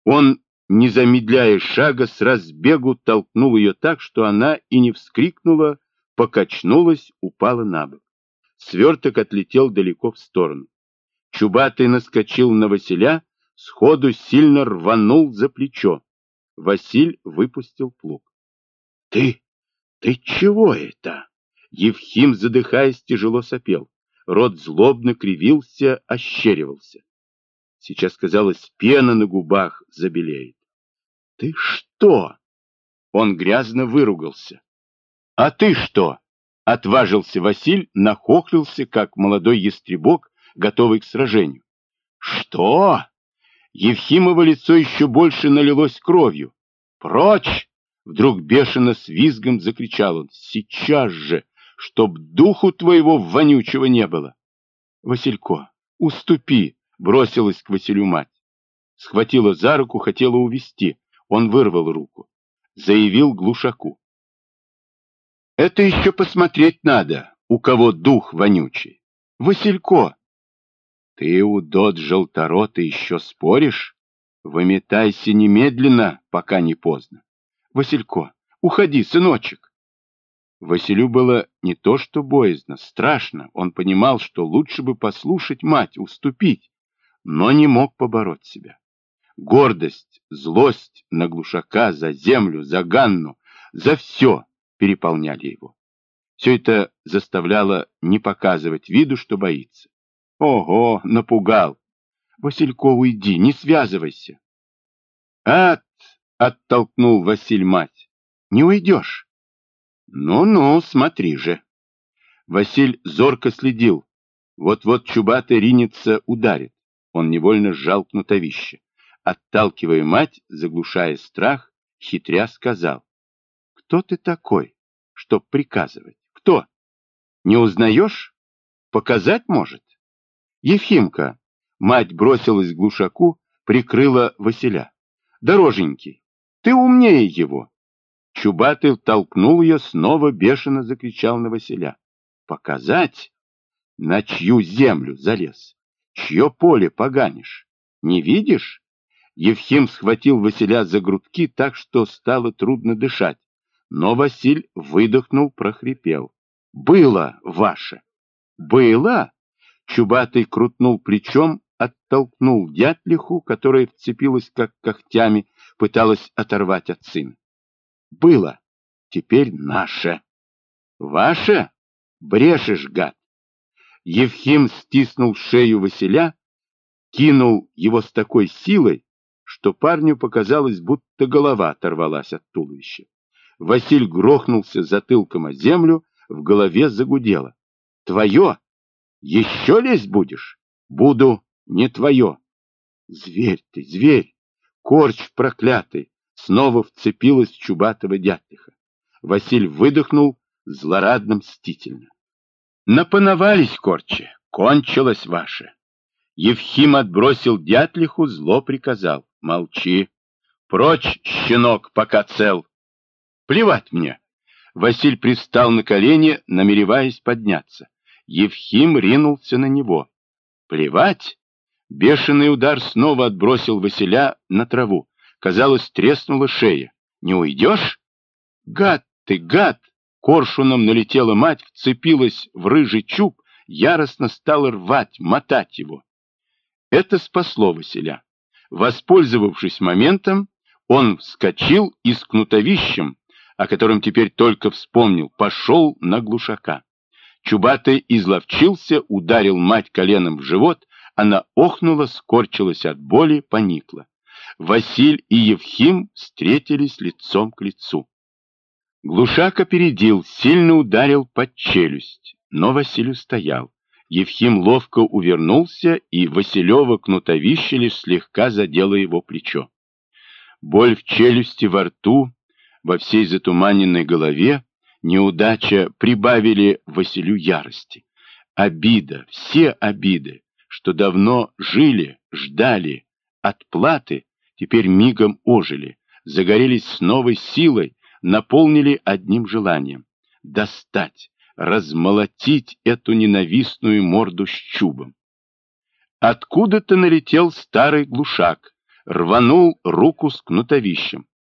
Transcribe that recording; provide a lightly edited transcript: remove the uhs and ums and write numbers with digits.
Он, не замедляя шага, с разбегу толкнул ее так, что она и не вскрикнула, покачнулась, упала на бок. Сверток отлетел далеко в сторону. Чубатый наскочил на Василя, сходу сильно рванул за плечо. Василь выпустил плуг. Ты чего это?» Евхим, задыхаясь, тяжело сопел. Рот злобно кривился, ощеривался. Сейчас, казалось, пена на губах забелеет. «Ты что?» Он грязно выругался. «А ты что?» Отважился Василь, нахохлился, как молодой ястребок, готовый к сражению. «Что?» Евхимово лицо еще больше налилось кровью. «Прочь!» Вдруг бешено с визгом закричал он. «Сейчас же, чтоб духу твоего вонючего не было!» «Василько, уступи!» Бросилась к Василю мать. Схватила за руку, хотела увести. Он вырвал руку. Заявил глушаку. «Это еще посмотреть надо, у кого дух вонючий. Василько!» «Ты, удот желторотый, еще споришь? Выметайся немедленно, пока не поздно. Василько, уходи, сыночек!» Василю было не то что боязно, страшно. Он понимал, что лучше бы послушать мать, уступить, но не мог побороть себя. Гордость, злость на глушака, за землю, за Ганну, за все переполняли его. Все это заставляло не показывать виду, что боится. Ого, напугал. Василько, уйди, не связывайся. Оттолкнул Василь мать. Не уйдешь. Ну-ну, смотри же. Василь зорко следил. Вот-вот Чубатый ринется, ударит. Он невольно сжал кнутовище. Отталкивая мать, заглушая страх, хитря сказал. Кто ты такой, чтоб приказывать? Кто? Не узнаешь? Показать может? Ефимка, мать бросилась к глушаку, прикрыла Василя. Дороженький, ты умнее его. Чубатый толкнул ее, снова бешено закричал на Василя. Показать? На чью землю залез? Чье поле поганишь? Не видишь? Евхим схватил Василя за грудки так, что стало трудно дышать. Но Василь выдохнул, прохрипел. Было ваше. Было? Чубатый крутнул плечом, оттолкнул дятлиху, которая вцепилась как когтями, пыталась оторвать от сына. Было. Теперь наше. Ваше? Брешешь, гад. Евхим стиснул шею Василя, кинул его с такой силой, что парню показалось, будто голова оторвалась от туловища. Василь грохнулся затылком о землю, в голове загудело. Твое? Еще лезть будешь? Буду, не твое. Зверь ты, зверь! Корч проклятый! Снова вцепилась в Чубатого дятлиха. Василь выдохнул злорадно-мстительно. Напановались, корчи, кончилось ваше. Евхим отбросил дятлиху, зло приказал. Молчи. Прочь, щенок, пока цел. Плевать мне. Василь пристал на колени, намереваясь подняться. Евхим ринулся на него. Плевать? Бешеный удар снова отбросил Василя на траву. Казалось, треснула шея. Не уйдешь? Гад ты, гад! Коршуном налетела мать, вцепилась в рыжий чуб, яростно стала рвать, мотать его. Это спасло Василя. Воспользовавшись моментом, он вскочил и с кнутовищем, о котором теперь только вспомнил, пошел на глушака. Чубатый изловчился, ударил мать коленом в живот, она охнула, скорчилась от боли, поникла. Василь и Евхим встретились лицом к лицу. Глушак опередил, сильно ударил под челюсть, но Василь устоял. Евхим ловко увернулся, и Василева кнутовище лишь слегка задело его плечо. Боль в челюсти, во рту, во всей затуманенной голове, неудача прибавили Василю ярости. Обида, все обиды, что давно жили, ждали отплаты, теперь мигом ожили, загорелись с новой силой, наполнили одним желанием — достать, размолотить эту ненавистную морду с чубом. Откуда-то налетел старый глушак, рванул руку с кнутовищем.